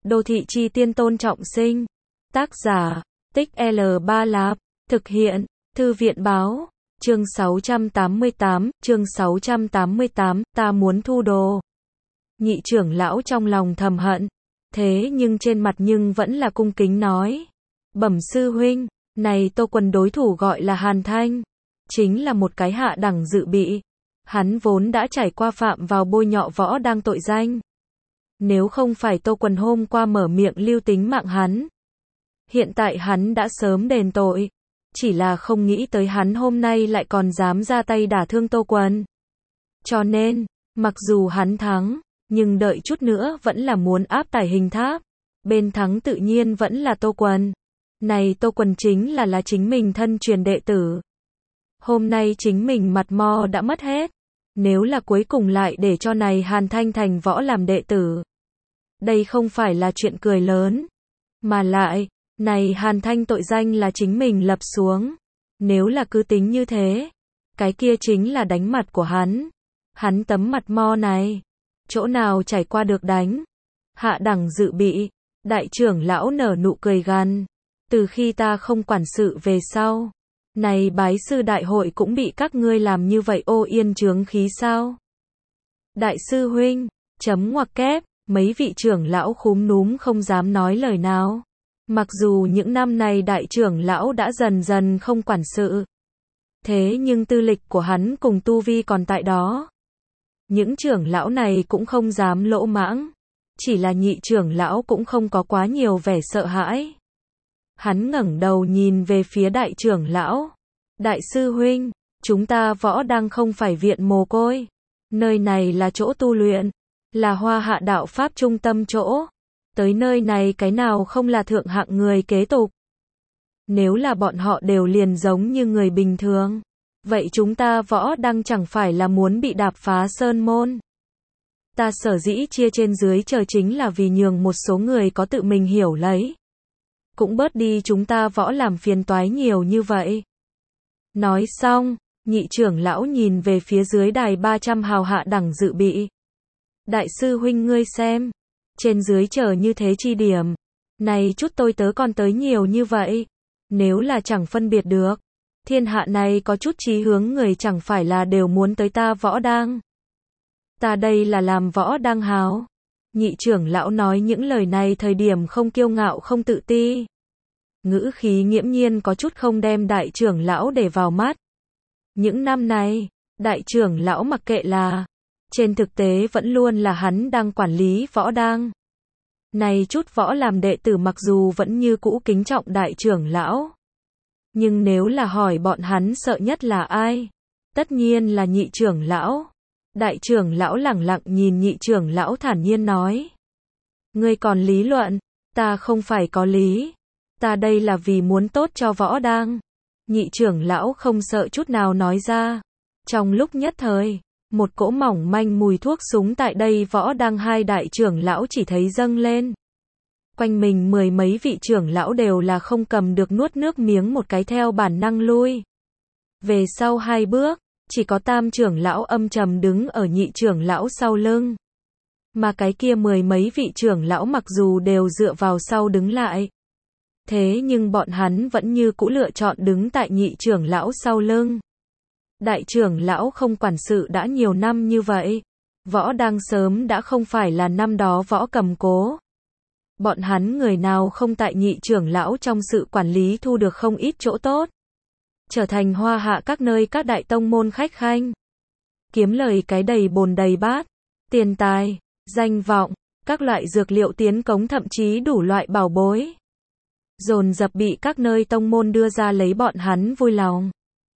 Đô thị chi tiên Tôn Trọng Sinh. Tác giả, Tích L3 Lạp. Thực hiện, Thư viện báo. Chương 688, ta muốn thu đồ. Nhị trưởng lão trong lòng thầm hận. Thế nhưng trên mặt nhưng vẫn là cung kính nói. Bẩm sư huynh, này Tô Quân đối thủ gọi là Hàn Thanh. Chính là một cái hạ đẳng dự bị. Hắn vốn đã trải qua phạm vào bôi nhọ võ đang tội danh. Nếu không phải Tô Quân hôm qua mở miệng lưu tính mạng hắn, hiện tại hắn đã sớm đền tội. Chỉ là không nghĩ tới hắn hôm nay lại còn dám ra tay đả thương Tô Quân. Cho nên, mặc dù hắn thắng, nhưng đợi chút nữa vẫn là muốn áp tải hình tháp. Bên thắng tự nhiên vẫn là Tô Quân. Này Tô Quân chính là chính mình thân truyền đệ tử. Hôm nay chính mình mặt mo đã mất hết. Nếu là cuối cùng lại để cho này Hàn Thanh thành võ làm đệ tử, đây không phải là chuyện cười lớn. Mà lại, này Hàn Thanh tội danh là chính mình lập xuống. Nếu là cứ tính như thế, cái kia chính là đánh mặt của hắn. Hắn tấm mặt mo này, chỗ nào trải qua được đánh. Hạ đẳng dự bị, đại trưởng lão nở nụ cười gằn. Từ khi ta không quản sự về sau, này bái sư đại hội cũng bị các ngươi làm như vậy ô yên chướng khí sao? Đại sư huynh, chấm ngoặc kép, mấy vị trưởng lão khúm núm không dám nói lời nào. Mặc dù những năm này đại trưởng lão đã dần dần không quản sự. Thế nhưng tư lịch của hắn cùng tu vi còn tại đó. Những trưởng lão này cũng không dám lỗ mãng. Chỉ là nhị trưởng lão cũng không có quá nhiều vẻ sợ hãi. Hắn ngẩng đầu nhìn về phía đại trưởng lão. Đại sư huynh, chúng ta võ đang không phải viện mồ côi. Nơi này là chỗ tu luyện, là Hoa Hạ đạo pháp trung tâm chỗ. Tới nơi này cái nào không là thượng hạng người kế tục. Nếu là bọn họ đều liền giống như người bình thường, vậy chúng ta võ đang chẳng phải là muốn bị đạp phá sơn môn. Ta sở dĩ chia trên dưới chờ chính là vì nhường một số người có tự mình hiểu lấy. Cũng bớt đi chúng ta võ làm phiền toái nhiều như vậy. Nói xong, nhị trưởng lão nhìn về phía dưới đài 300 hào hạ đẳng dự bị. Đại sư huynh ngươi xem, trên dưới chờ như thế chi điểm. Này chút tôi tớ còn tới nhiều như vậy. Nếu là chẳng phân biệt được, thiên hạ này có chút chí hướng người chẳng phải là đều muốn tới ta võ đang. Ta đây là làm võ đang hào. Nhị trưởng lão nói những lời này thời điểm không kiêu ngạo không tự ti. Ngữ khí nghiễm nhiên có chút không đem đại trưởng lão để vào mắt. Những năm này, đại trưởng lão mặc kệ là, trên thực tế vẫn luôn là hắn đang quản lý võ đang. Này chút võ làm đệ tử mặc dù vẫn như cũ kính trọng đại trưởng lão. Nhưng nếu là hỏi bọn hắn sợ nhất là ai? Tất nhiên là nhị trưởng lão. Đại trưởng lão lẳng lặng nhìn nhị trưởng lão thản nhiên nói. Ngươi còn lý luận, ta không phải có lý. Ta đây là vì muốn tốt cho võ đang. Nhị trưởng lão không sợ chút nào nói ra. Trong lúc nhất thời, một cỗ mỏng manh mùi thuốc súng tại đây võ đang hai đại trưởng lão chỉ thấy dâng lên. Quanh mình mười mấy vị trưởng lão đều là không cầm được nuốt nước miếng một cái theo bản năng lui. Về sau hai bước, chỉ có tam trưởng lão âm trầm đứng ở nhị trưởng lão sau lưng. Mà cái kia mười mấy vị trưởng lão mặc dù đều dựa vào sau đứng lại. Thế nhưng bọn hắn vẫn như cũ lựa chọn đứng tại nhị trưởng lão sau lưng. Đại trưởng lão không quản sự đã nhiều năm như vậy. Võ đang sớm đã không phải là năm đó võ cầm cố. Bọn hắn người nào không tại nhị trưởng lão trong sự quản lý thu được không ít chỗ tốt. Trở thành Hoa Hạ các nơi các đại tông môn khách khanh. Kiếm lời cái đầy bồn đầy bát. Tiền tài, danh vọng, các loại dược liệu tiến cống thậm chí đủ loại bảo bối. Dồn dập bị các nơi tông môn đưa ra lấy bọn hắn vui lòng.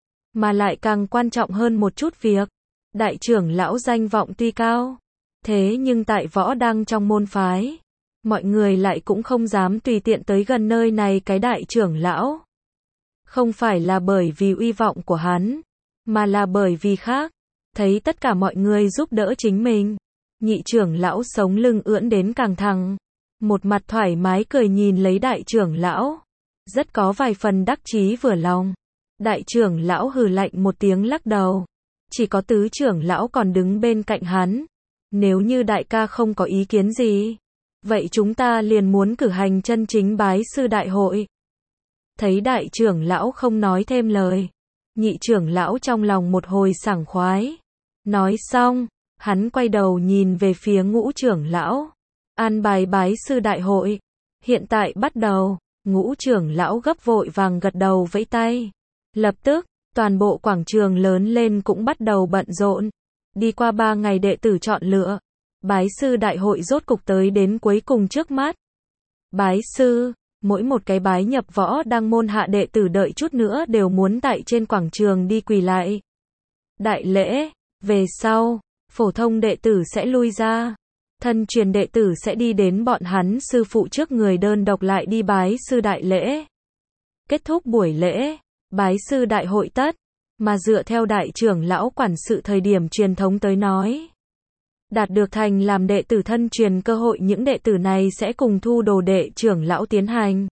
Mà lại càng quan trọng hơn một chút việc. Đại trưởng lão danh vọng tuy cao. Thế nhưng tại võ đang trong môn phái. Mọi người lại cũng không dám tùy tiện tới gần nơi này cái đại trưởng lão. Không phải là bởi vì uy vọng của hắn. Mà là bởi vì khác. Thấy tất cả mọi người giúp đỡ chính mình. Nhị trưởng lão sống lưng ưỡn đến càng thẳng. Một mặt thoải mái cười nhìn lấy đại trưởng lão. Rất có vài phần đắc chí vừa lòng. Đại trưởng lão hừ lạnh một tiếng lắc đầu. Chỉ có tứ trưởng lão còn đứng bên cạnh hắn. Nếu như đại ca không có ý kiến gì, Vậy chúng ta liền muốn cử hành chân chính bái sư đại hội. Thấy đại trưởng lão không nói thêm lời, nhị trưởng lão trong lòng một hồi sảng khoái. Nói xong, hắn quay đầu nhìn về phía ngũ trưởng lão. An bài bái sư đại hội. Hiện tại bắt đầu. Ngũ trưởng lão gấp vội vàng gật đầu vẫy tay. Lập tức, toàn bộ quảng trường lớn lên cũng bắt đầu bận rộn. Đi qua 3 ngày đệ tử chọn lựa, bái sư đại hội rốt cục tới đến cuối cùng trước mắt. Bái sư, mỗi một cái bái nhập võ đăng môn hạ đệ tử đợi chút nữa đều muốn tại trên quảng trường đi quỳ lại. Đại lễ, về sau, phổ thông đệ tử sẽ lui ra. Thân truyền đệ tử sẽ đi đến bọn hắn sư phụ trước người đơn độc lại đi bái sư đại lễ. Kết thúc buổi lễ, bái sư đại hội tất, mà dựa theo đại trưởng lão quản sự thời điểm truyền thống tới nói. Đạt được thành làm đệ tử thân truyền cơ hội những đệ tử này sẽ cùng thu đồ đệ trưởng lão tiến hành.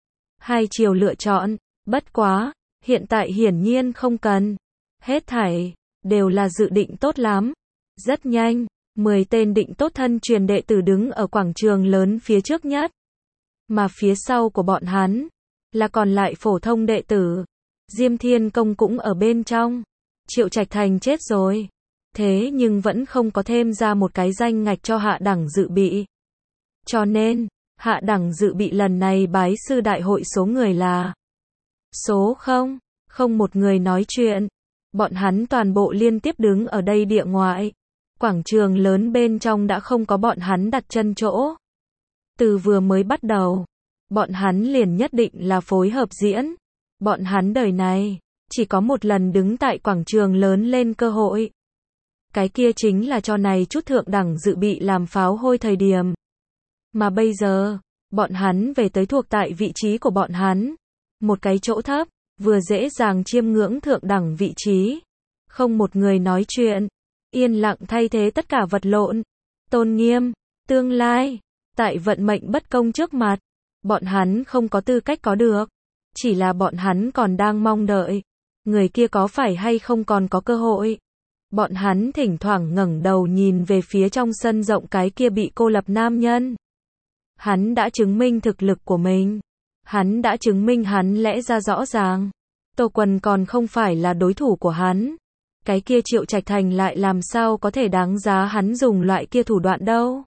2 chiều lựa chọn, bất quá, hiện tại hiển nhiên không cần. Hết thảy, đều là dự định tốt lắm. Rất nhanh, 10 tên định tốt thân truyền đệ tử đứng ở quảng trường lớn phía trước nhất. Mà phía sau của bọn hắn, là còn lại phổ thông đệ tử. Diêm Thiên Công cũng ở bên trong. Triệu Trạch Thành chết rồi. Thế nhưng vẫn không có thêm ra một cái danh ngạch cho hạ đẳng dự bị. Cho nên, hạ đẳng dự bị lần này bái sư đại hội số người là số 0, không một người nói chuyện. Bọn hắn toàn bộ liên tiếp đứng ở đây địa ngoại. Quảng trường lớn bên trong đã không có bọn hắn đặt chân chỗ. Từ vừa mới bắt đầu, bọn hắn liền nhất định là phối hợp diễn. Bọn hắn đời này, chỉ có một lần đứng tại quảng trường lớn lên cơ hội. Cái kia chính là cho này chút thượng đẳng dự bị làm pháo hôi thời điểm. Mà bây giờ, bọn hắn về tới thuộc tại vị trí của bọn hắn. Một cái chỗ thấp, vừa dễ dàng chiêm ngưỡng thượng đẳng vị trí. Không một người nói chuyện. Yên lặng thay thế tất cả vật lộn. Tôn nghiêm, tương lai, tại vận mệnh bất công trước mặt. Bọn hắn không có tư cách có được. Chỉ là bọn hắn còn đang mong đợi. Người kia có phải hay không còn có cơ hội. Bọn hắn thỉnh thoảng ngẩng đầu nhìn về phía trong sân rộng cái kia bị cô lập nam nhân. Hắn đã chứng minh thực lực của mình. Hắn đã chứng minh hắn lẽ ra rõ ràng. Tô Quần còn không phải là đối thủ của hắn. Cái kia Triệu Trạch Thành lại làm sao có thể đáng giá hắn dùng loại kia thủ đoạn đâu.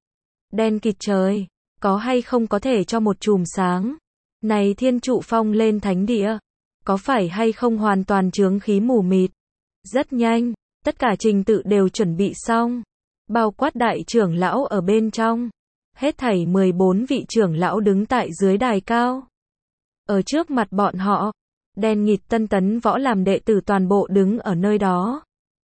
Đen kịt trời, có hay không có thể cho một chùm sáng. Này thiên trụ phong lên thánh địa, có phải hay không hoàn toàn chướng khí mù mịt. Rất nhanh, tất cả trình tự đều chuẩn bị xong. Bao quát đại trưởng lão ở bên trong. Hết thảy 14 vị trưởng lão đứng tại dưới đài cao. Ở trước mặt bọn họ, đen nghịt tân tấn võ làm đệ tử toàn bộ đứng ở nơi đó.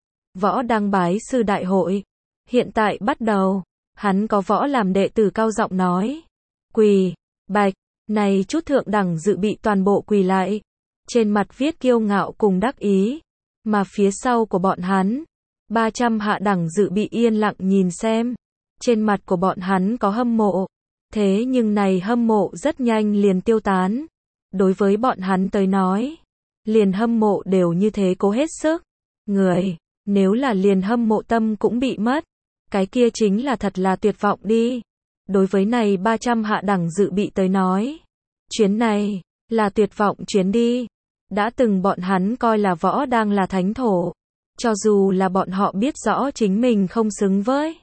Võ đăng bái sư đại hội. Hiện tại bắt đầu. Hắn có võ làm đệ tử cao giọng nói. Quỳ, bạch, này chút thượng đẳng dự bị toàn bộ quỳ lại. Trên mặt viết kiêu ngạo cùng đắc ý. Mà phía sau của bọn hắn, 300 hạ đẳng dự bị yên lặng nhìn xem. Trên mặt của bọn hắn có hâm mộ. Thế nhưng này hâm mộ rất nhanh liền tiêu tán. Đối với bọn hắn tới nói, liền hâm mộ đều như thế cố hết sức. Người, nếu là liền hâm mộ tâm cũng bị mất, cái kia chính là thật là tuyệt vọng đi. Đối với này 300 hạ đẳng dự bị tới nói, chuyến này, là tuyệt vọng chuyến đi. Đã từng bọn hắn coi là võ đang là thánh thổ. Cho dù là bọn họ biết rõ chính mình không xứng với.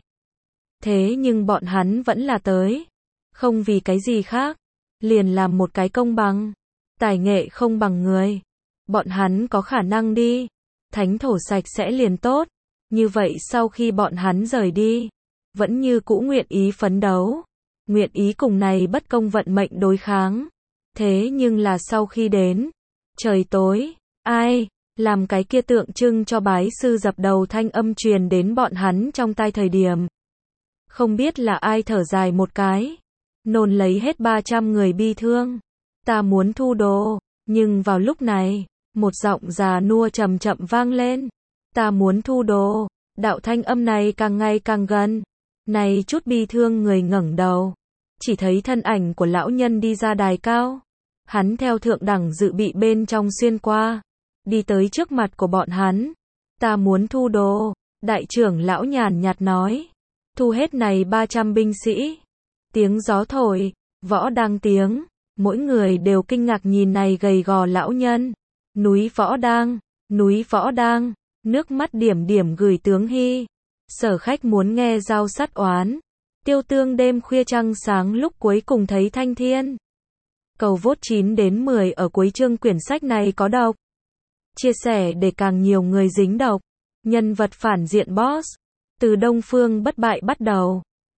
Thế nhưng bọn hắn vẫn là tới. Không vì cái gì khác. Liền làm một cái công bằng. Tài nghệ không bằng người. Bọn hắn có khả năng đi. Thánh thổ sạch sẽ liền tốt. Như vậy sau khi bọn hắn rời đi. Vẫn như cũ nguyện ý phấn đấu. Nguyện ý cùng này bất công vận mệnh đối kháng. Thế nhưng là sau khi đến. Trời tối. Ai. Làm cái kia tượng trưng cho bái sư dập đầu thanh âm truyền đến bọn hắn trong tai thời điểm. Không biết là ai thở dài một cái. Nôn lấy hết 300 người bi thương. Ta muốn thu đồ. Nhưng vào lúc này, một giọng già nua chậm chậm vang lên. Ta muốn thu đồ. Đạo thanh âm này càng ngày càng gần. Này chút bi thương người ngẩng đầu. Chỉ thấy thân ảnh của lão nhân đi ra đài cao. Hắn theo thượng đẳng dự bị bên trong xuyên qua. Đi tới trước mặt của bọn hắn. Ta muốn thu đồ. Đại trưởng lão nhàn nhạt nói. Thu hết này 300 binh sĩ. Tiếng gió thổi, Võ Đang tiếng, mỗi người đều kinh ngạc nhìn này gầy gò lão nhân. Núi Võ Đang, nước mắt điểm điểm gửi tướng Hy. Sở Khách muốn nghe giao sắt oán. Tiêu Tương đêm khuya trăng sáng lúc cuối cùng thấy thanh thiên. Cầu vote 9 đến 10 ở cuối chương quyển sách này có độc. Chia sẻ để càng nhiều người dính độc. Nhân vật phản diện boss. Từ Đông Phương bất bại bắt đầu.